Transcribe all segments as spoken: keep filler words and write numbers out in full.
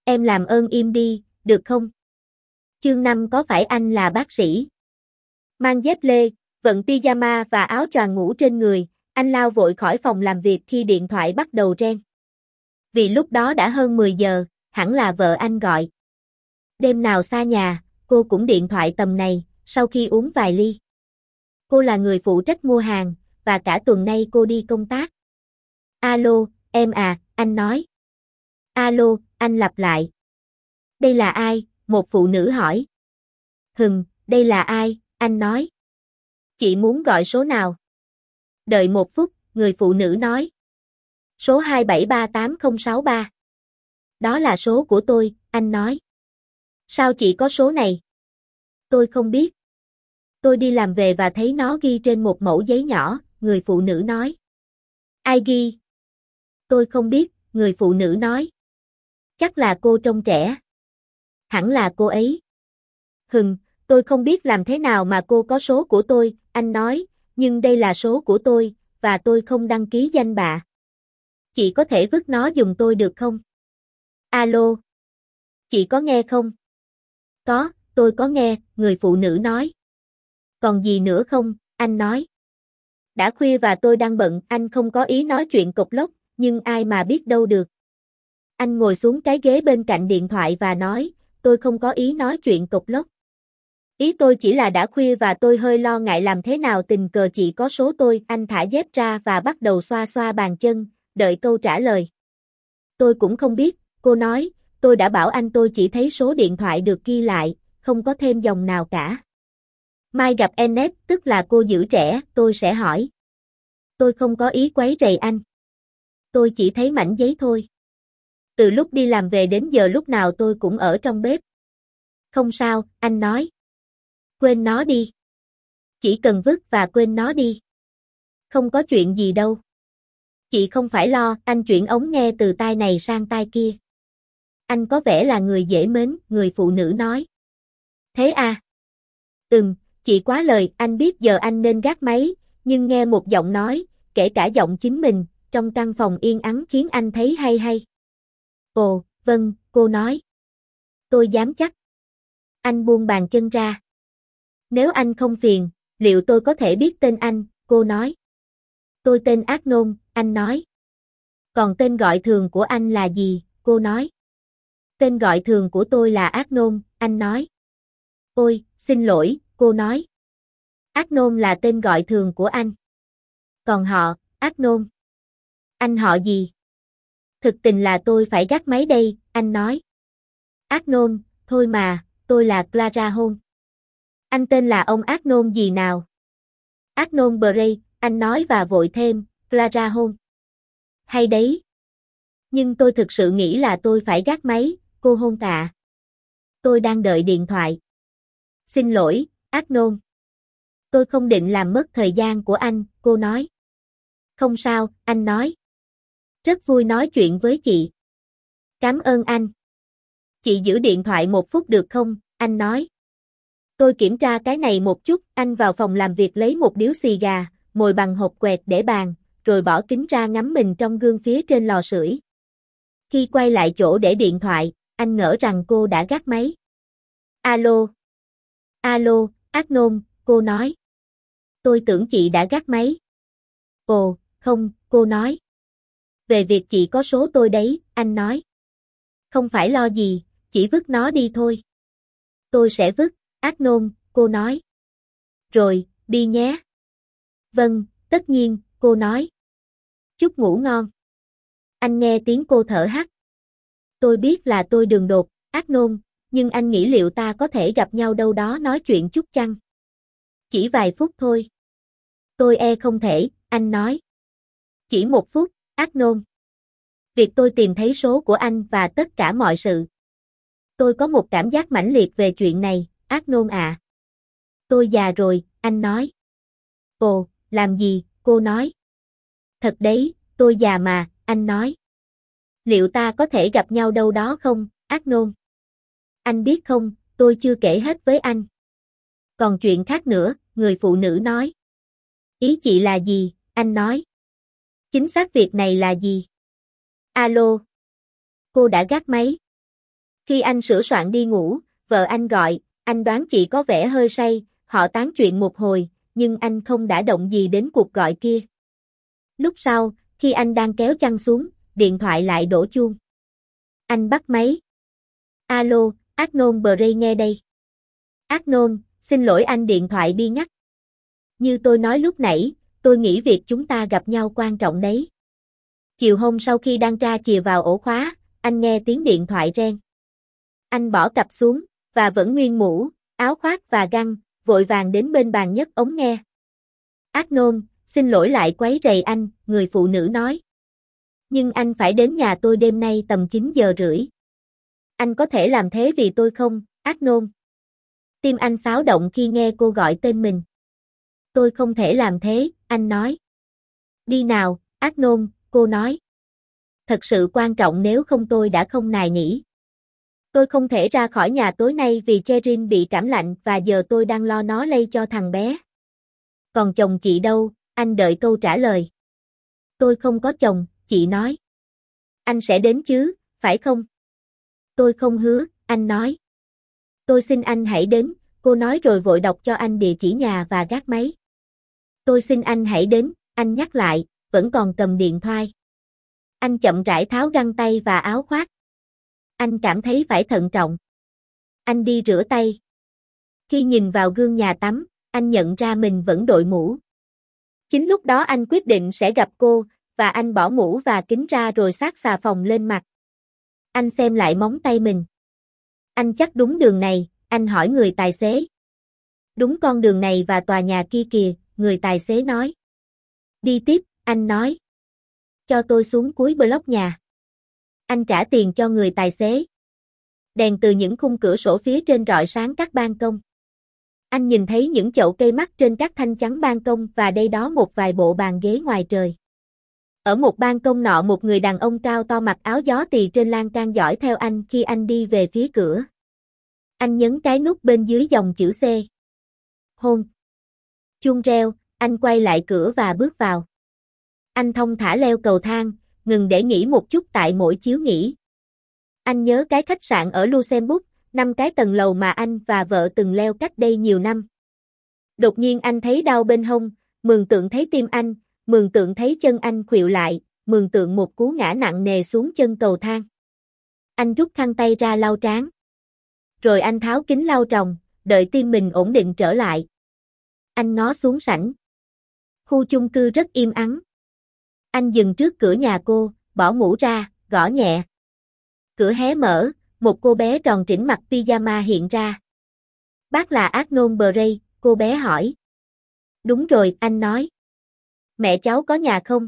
Em làm ơn im đi, được không? Chương năm có phải anh là bác sĩ? Mang dép lê, vận pyjama và áo choàng ngủ trên người, anh lao vội khỏi phòng làm việc khi điện thoại bắt đầu reng. Vì lúc đó đã hơn mười giờ, hẳn là vợ anh gọi. Đêm nào xa nhà, cô cũng điện thoại tầm này, sau khi uống vài ly. Cô là người phụ trách mua hàng, và cả tuần nay cô đi công tác. Alo, em à, anh nói. Alo, anh lặp lại. Đây là ai? Một phụ nữ hỏi. Hừm, đây là ai? Anh nói. Chị muốn gọi số nào? Đợi một phút, người phụ nữ nói. Số hai bảy ba tám không sáu ba. Đó là số của tôi, anh nói. Sao chị có số này? Tôi không biết. Tôi đi làm về và thấy nó ghi trên một mẩu giấy nhỏ, người phụ nữ nói. Ai ghi? Tôi không biết, người phụ nữ nói. Chắc là cô trông trẻ. Hẳn là cô ấy. Hừm, tôi không biết làm thế nào mà cô có số của tôi, anh nói, nhưng đây là số của tôi, và tôi không đăng ký danh bạ. Chị có thể vứt nó giùm tôi được không? Alo? Chị có nghe không? Có, tôi có nghe, người phụ nữ nói. Còn gì nữa không, anh nói. Đã khuya và tôi đang bận, anh không có ý nói chuyện cộc lốc, nhưng ai mà biết đâu được. Anh ngồi xuống cái ghế bên cạnh điện thoại và nói, tôi không có ý nói chuyện cộc lốc. Ý tôi chỉ là đã khuya và tôi hơi lo ngại làm thế nào tình cờ chị có số tôi. Anh thả dép ra và bắt đầu xoa xoa bàn chân, đợi câu trả lời. Tôi cũng không biết, cô nói, tôi đã bảo anh tôi chỉ thấy số điện thoại được ghi lại, không có thêm dòng nào cả. Mai gặp Ennet, tức là cô giữ trẻ, tôi sẽ hỏi. Tôi không có ý quấy rầy anh. Tôi chỉ thấy mảnh giấy thôi. Từ lúc đi làm về đến giờ lúc nào tôi cũng ở trong bếp. Không sao, anh nói. Quên nó đi. Chỉ cần vứt và quên nó đi. Không có chuyện gì đâu. Chị không phải lo, anh chuyển ống nghe từ tai này sang tai kia. Anh có vẻ là người dễ mến, người phụ nữ nói. Thế à? Ừm, chị quá lời, anh biết giờ anh nên gác máy, nhưng nghe một giọng nói, kể cả giọng chính mình, trong căn phòng yên ắng khiến anh thấy hay hay. Ồ, vâng, cô nói. Tôi dám chắc. Anh buông bàn chân ra. Nếu anh không phiền, liệu tôi có thể biết tên anh, cô nói. Tôi tên Agnon, anh nói. Còn tên gọi thường của anh là gì, cô nói. Tên gọi thường của tôi là Agnon, anh nói. Ôi, xin lỗi, cô nói. Agnon là tên gọi thường của anh. Còn họ, Agnon. Anh họ gì? Thực tình là tôi phải gác máy đây, anh nói. Agnon, thôi mà, tôi là Clara Holmes. Anh tên là ông Agnon gì nào? Agnon Bray, anh nói và vội thêm, Clara Holmes. Hay đấy. Nhưng tôi thực sự nghĩ là tôi phải gác máy, cô Holmes ạ. Tôi đang đợi điện thoại. Xin lỗi, Agnon. Tôi không định làm mất thời gian của anh, cô nói. Không sao, anh nói. Rất vui nói chuyện với chị. Cảm ơn anh. Chị giữ điện thoại một phút được không, anh nói. Tôi kiểm tra cái này một chút, anh vào phòng làm việc lấy một điếu xì gà, mồi bằng hộp quẹt để bàn, rồi bỏ kính ra ngắm mình trong gương phía trên lò sưởi. Khi quay lại chỗ để điện thoại, anh ngỡ rằng cô đã gác máy. Alo. Alo, Agnon, cô nói. Tôi tưởng chị đã gác máy. Ồ, không, cô nói. Về việc chị có số tôi đấy, anh nói. Không phải lo gì, chỉ vứt nó đi thôi. Tôi sẽ vứt, Agnon, cô nói. Rồi, đi nhé. Vâng, tất nhiên, cô nói. Chúc ngủ ngon. Anh nghe tiếng cô thở hắt. Tôi biết là tôi đường đột, Agnon, nhưng anh nghĩ liệu ta có thể gặp nhau đâu đó nói chuyện chút chăng? Chỉ vài phút thôi. Tôi e không thể, anh nói. Chỉ một phút, Agnon. Việc tôi tìm thấy số của anh và tất cả mọi sự. Tôi có một cảm giác mãnh liệt về chuyện này, Agnon ạ. Tôi già rồi, anh nói. Ồ, làm gì, cô nói. Thật đấy, tôi già mà, anh nói. Liệu ta có thể gặp nhau đâu đó không, Agnon? Anh biết không, tôi chưa kể hết với anh. Còn chuyện khác nữa, người phụ nữ nói. Ý chị là gì, anh nói. Chính xác việc này là gì? Alo. Cô đã gác máy. Khi anh sửa soạn đi ngủ, vợ anh gọi, anh đoán chị có vẻ hơi say, họ tán chuyện một hồi, nhưng anh không đã động gì đến cuộc gọi kia. Lúc sau, khi anh đang kéo chăn xuống, điện thoại lại đổ chuông. Anh bắt máy. Alo, Arnold Bray nghe đây. Arnold, xin lỗi anh, điện thoại bi ngắt. Như tôi nói lúc nãy, tôi nghĩ việc chúng ta gặp nhau quan trọng đấy. Chiều hôm sau khi đang tra chìa vào ổ khóa, anh nghe tiếng điện thoại reng. Anh bỏ cặp xuống, và vẫn nguyên mũ, áo khoác và găng, vội vàng đến bên bàn nhấc ống nghe. Arnold, xin lỗi lại quấy rầy anh, người phụ nữ nói. Nhưng anh phải đến nhà tôi đêm nay tầm chín giờ rưỡi. Anh có thể làm thế vì tôi không, Arnold? Tim anh xáo động khi nghe cô gọi tên mình. Tôi không thể làm thế, anh nói. Đi nào, Arnold, cô nói. Thật sự quan trọng, nếu không tôi đã không nài nỉ. Tôi không thể ra khỏi nhà tối nay vì Cherin bị cảm lạnh và giờ tôi đang lo nó lây cho thằng bé. Còn chồng chị đâu? Anh đợi câu trả lời. Tôi không có chồng, chị nói. Anh sẽ đến chứ, phải không? Tôi không hứa, anh nói. Tôi xin anh hãy đến, cô nói rồi vội đọc cho anh địa chỉ nhà và gác máy. Tôi xin anh hãy đến, anh nhắc lại, vẫn còn cầm điện thoại. Anh chậm rãi tháo găng tay và áo khoác. Anh cảm thấy phải thận trọng. Anh đi rửa tay. Khi nhìn vào gương nhà tắm, anh nhận ra mình vẫn đội mũ. Chính lúc đó anh quyết định sẽ gặp cô, và anh bỏ mũ và kính ra rồi xát xà phòng lên mặt. Anh xem lại móng tay mình. Anh chắc đúng đường này, anh hỏi người tài xế. Đúng con đường này và tòa nhà kia kìa, người tài xế nói. Đi tiếp, anh nói. Cho tôi xuống cuối block nhà. Anh trả tiền cho người tài xế. Đèn từ những khung cửa sổ phía trên rọi sáng các ban công. Anh nhìn thấy những chậu cây mắc trên các thanh chắn ban công và đây đó một vài bộ bàn ghế ngoài trời. Ở một ban công nọ một người đàn ông cao to mặc áo gió tì trên lan can dõi theo anh khi anh đi về phía cửa. Anh nhấn cái nút bên dưới dòng chữ C. Hôn. Chuông reo, anh quay lại cửa và bước vào. Anh thong thả leo cầu thang, ngừng để nghỉ một chút tại mỗi chiếu nghỉ. Anh nhớ cái khách sạn ở Luxembourg, năm cái tầng lầu mà anh và vợ từng leo cách đây nhiều năm. Đột nhiên anh thấy đau bên hông, mường tượng thấy tim anh, mường tượng thấy chân anh khuỵu lại, mường tượng một cú ngã nặng nề xuống chân cầu thang. Anh rút khăn tay ra lau trán. Rồi anh tháo kính lau tròng, đợi tim mình ổn định trở lại. Anh ngó xuống sảnh. Khu chung cư rất im ắng. Anh dừng trước cửa nhà cô, bỏ mũ ra, gõ nhẹ. Cửa hé mở, một cô bé tròn trĩnh mặc pyjama hiện ra. Bác là Arnold Bray, cô bé hỏi. Đúng rồi, anh nói. Mẹ cháu có nhà không?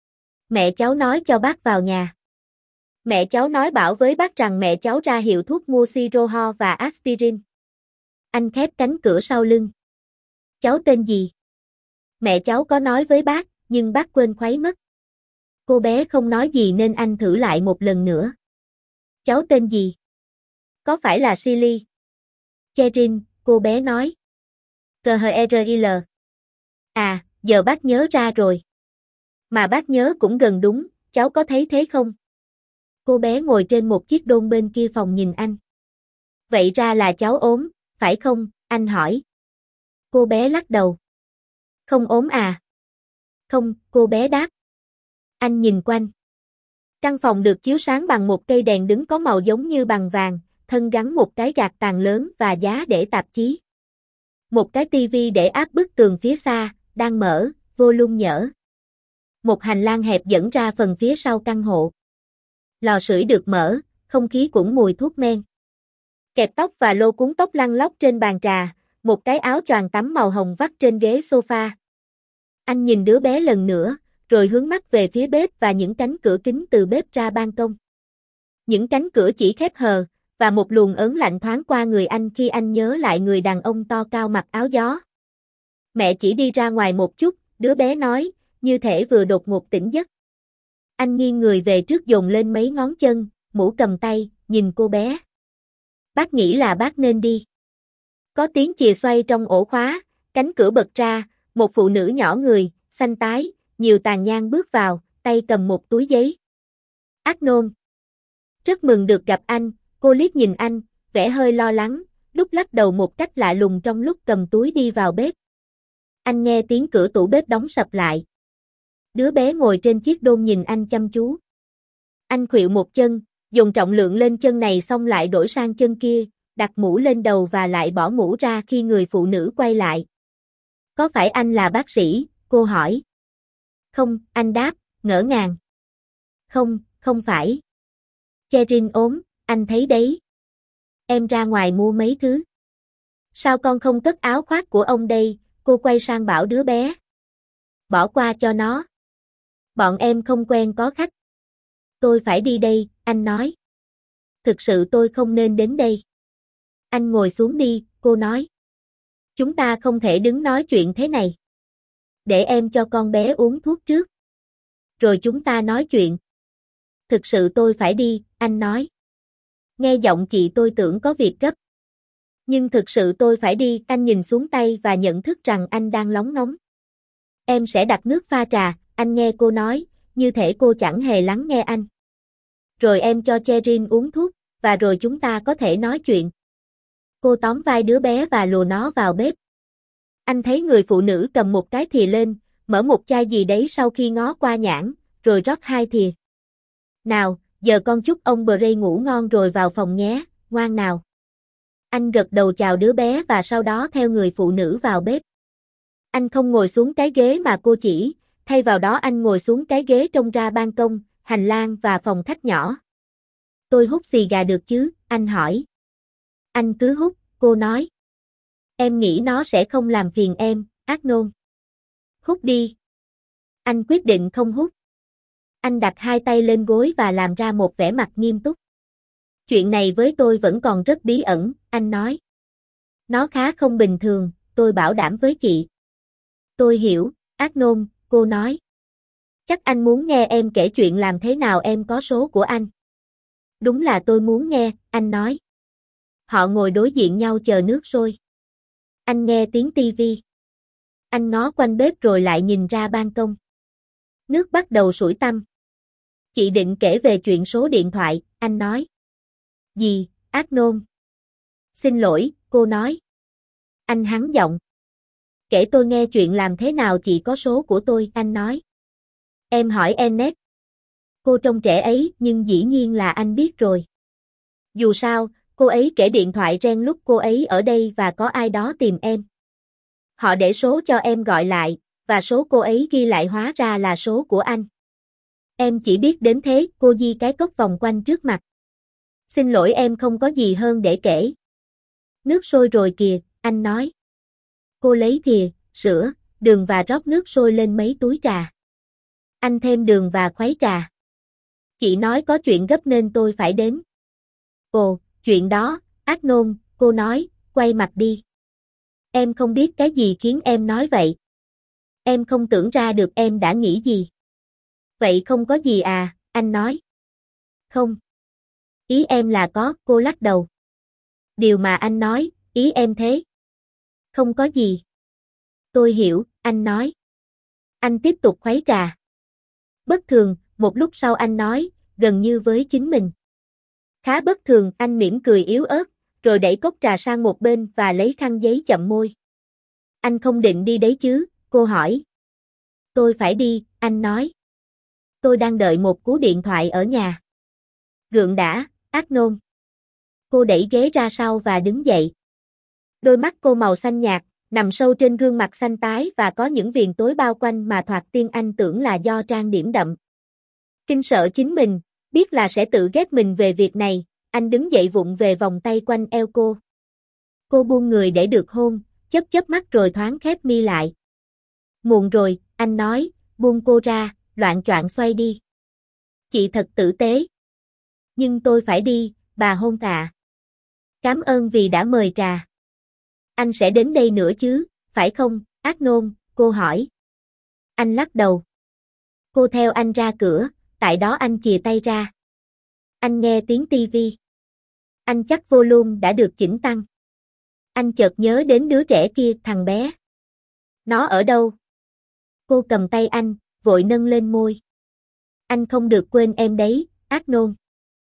Mẹ cháu nói cho bác vào nhà. Mẹ cháu nói bảo với bác rằng mẹ cháu ra hiệu thuốc mua siro ho và aspirin. Anh khép cánh cửa sau lưng. Cháu tên gì? Mẹ cháu có nói với bác, nhưng bác quên khuấy mất. Cô bé không nói gì nên anh thử lại một lần nữa. Cháu tên gì? Có phải là Silly? Cherin, cô bé nói. K H R I L. À, giờ bác nhớ ra rồi. Mà bác nhớ cũng gần đúng, cháu có thấy thế không? Cô bé ngồi trên một chiếc đôn bên kia phòng nhìn anh. Vậy ra là cháu ốm, phải không? Anh hỏi. Cô bé lắc đầu. Không ốm à? Không, cô bé đáp. Anh nhìn quanh. Căn phòng được chiếu sáng bằng một cây đèn đứng có màu giống như bằng vàng, thân gắn một cái gạt tàn lớn và giá để tạp chí. Một cái tivi để áp bức tường phía xa, đang mở, volume nhỡ. Một hành lang hẹp dẫn ra phần phía sau căn hộ. Lò sưởi được mở, không khí cũng mùi thuốc men. Kẹp tóc và lô cuốn tóc lăn lóc trên bàn trà, một cái áo choàng tắm màu hồng vắt trên ghế sofa. Anh nhìn đứa bé lần nữa, rồi hướng mắt về phía bếp và những cánh cửa kính từ bếp ra ban công. Những cánh cửa chỉ khép hờ, và một luồng ớn lạnh thoáng qua người anh khi anh nhớ lại người đàn ông to cao mặc áo gió. Mẹ chỉ đi ra ngoài một chút, đứa bé nói, như thể vừa đột ngột tỉnh giấc. Anh nghiêng người về trước dồn lên mấy ngón chân, mũ cầm tay, nhìn cô bé. Bác nghĩ là bác nên đi. Có tiếng chìa xoay trong ổ khóa, cánh cửa bật ra, một phụ nữ nhỏ người, xanh tái, nhiều tàn nhang bước vào, tay cầm một túi giấy. Arnold. Rất mừng được gặp anh, Cô liếc nhìn anh, vẻ hơi lo lắng, lúc lắc đầu một cách lạ lùng trong lúc cầm túi đi vào bếp. Anh nghe tiếng cửa tủ bếp đóng sập lại. Đứa bé ngồi trên chiếc đôn nhìn anh chăm chú. Anh khuỵu một chân, dùng trọng lượng lên chân này xong lại đổi sang chân kia, đặt mũ lên đầu và lại bỏ mũ ra khi người phụ nữ quay lại. Có phải anh là bác sĩ? Cô hỏi. Không, anh đáp, ngỡ ngàng. Không, không phải. Cherin ốm, anh thấy đấy. Em ra ngoài mua mấy thứ. Sao con không cất áo khoác của ông đây? Cô quay sang bảo đứa bé. Bỏ qua cho nó. Bọn em không quen có khách. Tôi phải đi đây, anh nói. Thực sự tôi không nên đến đây. Anh ngồi xuống đi, cô nói. Chúng ta không thể đứng nói chuyện thế này. Để em cho con bé uống thuốc trước. Rồi chúng ta nói chuyện. Thực sự tôi phải đi, anh nói. Nghe giọng chị tôi tưởng có việc gấp. Nhưng thực sự tôi phải đi, anh nhìn xuống tay và nhận thức rằng anh đang lóng ngóng. Em sẽ đặt nước pha trà, anh nghe cô nói, như thể cô chẳng hề lắng nghe anh. Rồi em cho Cherin uống thuốc, và rồi chúng ta có thể nói chuyện. Cô tóm vai đứa bé và lùa nó vào bếp. Anh thấy người phụ nữ cầm một cái thìa lên, mở một chai gì đấy sau khi ngó qua nhãn, rồi rót hai thìa. Nào, giờ con chúc ông Bray ngủ ngon rồi vào phòng nhé, ngoan nào. Anh gật đầu chào đứa bé và sau đó theo người phụ nữ vào bếp. Anh không ngồi xuống cái ghế mà cô chỉ, thay vào đó anh ngồi xuống cái ghế trông ra ban công, hành lang và phòng khách nhỏ. Tôi hút xì gà được chứ, anh hỏi. Anh cứ hút, cô nói. Em nghĩ nó sẽ không làm phiền em, Arnold. Hút đi. Anh quyết định không hút. Anh đặt hai tay lên gối và làm ra một vẻ mặt nghiêm túc. Chuyện này với tôi vẫn còn rất bí ẩn, anh nói. Nó khá không bình thường, tôi bảo đảm với chị. Tôi hiểu, Arnold, cô nói. Chắc anh muốn nghe em kể chuyện làm thế nào em có số của anh. Đúng là tôi muốn nghe, anh nói. Họ ngồi đối diện nhau chờ nước sôi. Anh nghe tiếng tivi. Anh ngó quanh bếp rồi lại nhìn ra ban công. Nước bắt đầu sủi tăm. Chị định kể về chuyện số điện thoại, anh nói. Gì, Arnold? Xin lỗi, cô nói. Anh hắn giọng. Kể tôi nghe chuyện làm thế nào chị có số của tôi, anh nói. Em hỏi Ennet. Cô trông trẻ ấy, nhưng dĩ nhiên là anh biết rồi. Dù sao, cô ấy kể điện thoại reng lúc cô ấy ở đây và có ai đó tìm em. Họ để số cho em gọi lại, và số cô ấy ghi lại hóa ra là số của anh. Em chỉ biết đến thế, cô di cái cốc vòng quanh trước mặt. Xin lỗi em không có gì hơn để kể. Nước sôi rồi kìa, anh nói. Cô lấy thìa, sữa, đường và rót nước sôi lên mấy túi trà. Anh thêm đường và khuấy trà. Chị nói có chuyện gấp nên tôi phải đến. Ồ, chuyện đó, Arnold, cô nói, quay mặt đi. Em không biết cái gì khiến em nói vậy. Em không tưởng ra được em đã nghĩ gì. Vậy không có gì à, anh nói. Không. Ý em là có, cô lắc đầu. Điều mà anh nói, ý em thế. Không có gì. Tôi hiểu, anh nói. Anh tiếp tục khuấy trà. Bất thường, một lúc sau anh nói, gần như với chính mình. Khá bất thường, anh mỉm cười yếu ớt, rồi đẩy cốc trà sang một bên và lấy khăn giấy chậm môi. Anh không định đi đấy chứ, cô hỏi. Tôi phải đi, anh nói. Tôi đang đợi một cú điện thoại ở nhà. Gượng đã, Arnold. Cô đẩy ghế ra sau và đứng dậy. Đôi mắt cô màu xanh nhạt, nằm sâu trên gương mặt xanh tái và có những viền tối bao quanh mà thoạt tiên anh tưởng là do trang điểm đậm. Kinh sợ chính mình, biết là sẽ tự ghét mình về việc này, anh đứng dậy vụng về vòng tay quanh eo cô. Cô buông người để được hôn, chớp chớp mắt rồi thoáng khép mi lại. Muộn rồi, anh nói, buông cô ra, loạng choạng xoay đi. Chị thật tử tế. Nhưng tôi phải đi, bà hôn tạ. Cảm ơn vì đã mời trà. Anh sẽ đến đây nữa chứ, phải không, Arnold, cô hỏi. Anh lắc đầu. Cô theo anh ra cửa, tại đó anh chìa tay ra. Anh nghe tiếng tivi. Anh chắc volume đã được chỉnh tăng. Anh chợt nhớ đến đứa trẻ kia, thằng bé. Nó ở đâu? Cô cầm tay anh, vội nâng lên môi. Anh không được quên em đấy, Arnold.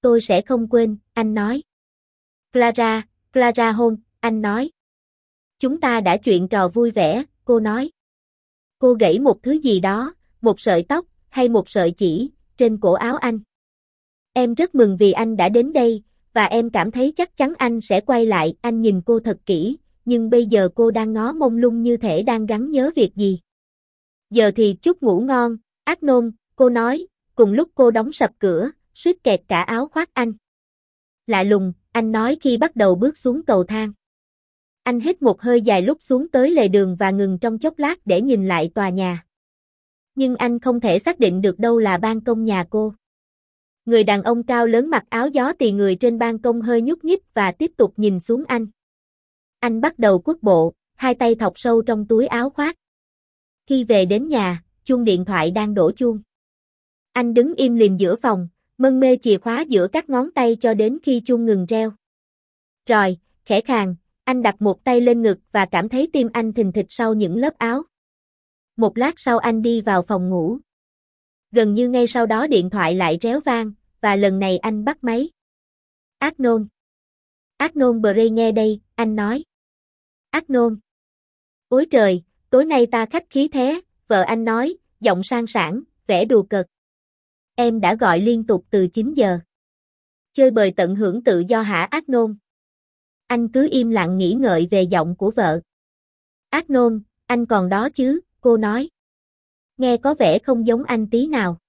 Tôi sẽ không quên, anh nói. Clara, Clara hôn, anh nói. Chúng ta đã chuyện trò vui vẻ, cô nói. Cô gãy một thứ gì đó, một sợi tóc, hay một sợi chỉ, trên cổ áo anh. Em rất mừng vì anh đã đến đây, và em cảm thấy chắc chắn anh sẽ quay lại. Anh nhìn cô thật kỹ, nhưng bây giờ cô đang ngó mông lung như thể đang gắng nhớ việc gì. Giờ thì chúc ngủ ngon, Arnold, cô nói, cùng lúc cô đóng sập cửa, suýt kẹt cả áo khoác anh. Lạ lùng, anh nói khi bắt đầu bước xuống cầu thang. Anh hít một hơi dài lúc xuống tới lề đường và ngừng trong chốc lát để nhìn lại tòa nhà. Nhưng anh không thể xác định được đâu là ban công nhà cô. Người đàn ông cao lớn mặc áo gió tì người trên ban công hơi nhúc nhích và tiếp tục nhìn xuống anh. Anh bắt đầu cuốc bộ, hai tay thọc sâu trong túi áo khoác. Khi về đến nhà, chuông điện thoại đang đổ chuông. Anh đứng im lìm giữa phòng, mân mê chìa khóa giữa các ngón tay cho đến khi chuông ngừng reo. Rồi, khẽ khàng, anh đặt một tay lên ngực và cảm thấy tim anh thình thịch sau những lớp áo. Một lát sau anh đi vào phòng ngủ. Gần như ngay sau đó điện thoại lại réo vang, và lần này anh bắt máy. Arnold. Arnold Bray nghe đây, anh nói. Arnold. Ôi trời, tối nay ta khách khí thế, vợ anh nói, giọng sang sảng, vẻ đùa cợt. Em đã gọi liên tục từ chín giờ. Chơi bời tận hưởng tự do hả Arnold? Anh cứ im lặng nghĩ ngợi về giọng của vợ. Arnold, anh còn đó chứ, cô nói. Nghe có vẻ không giống anh tí nào.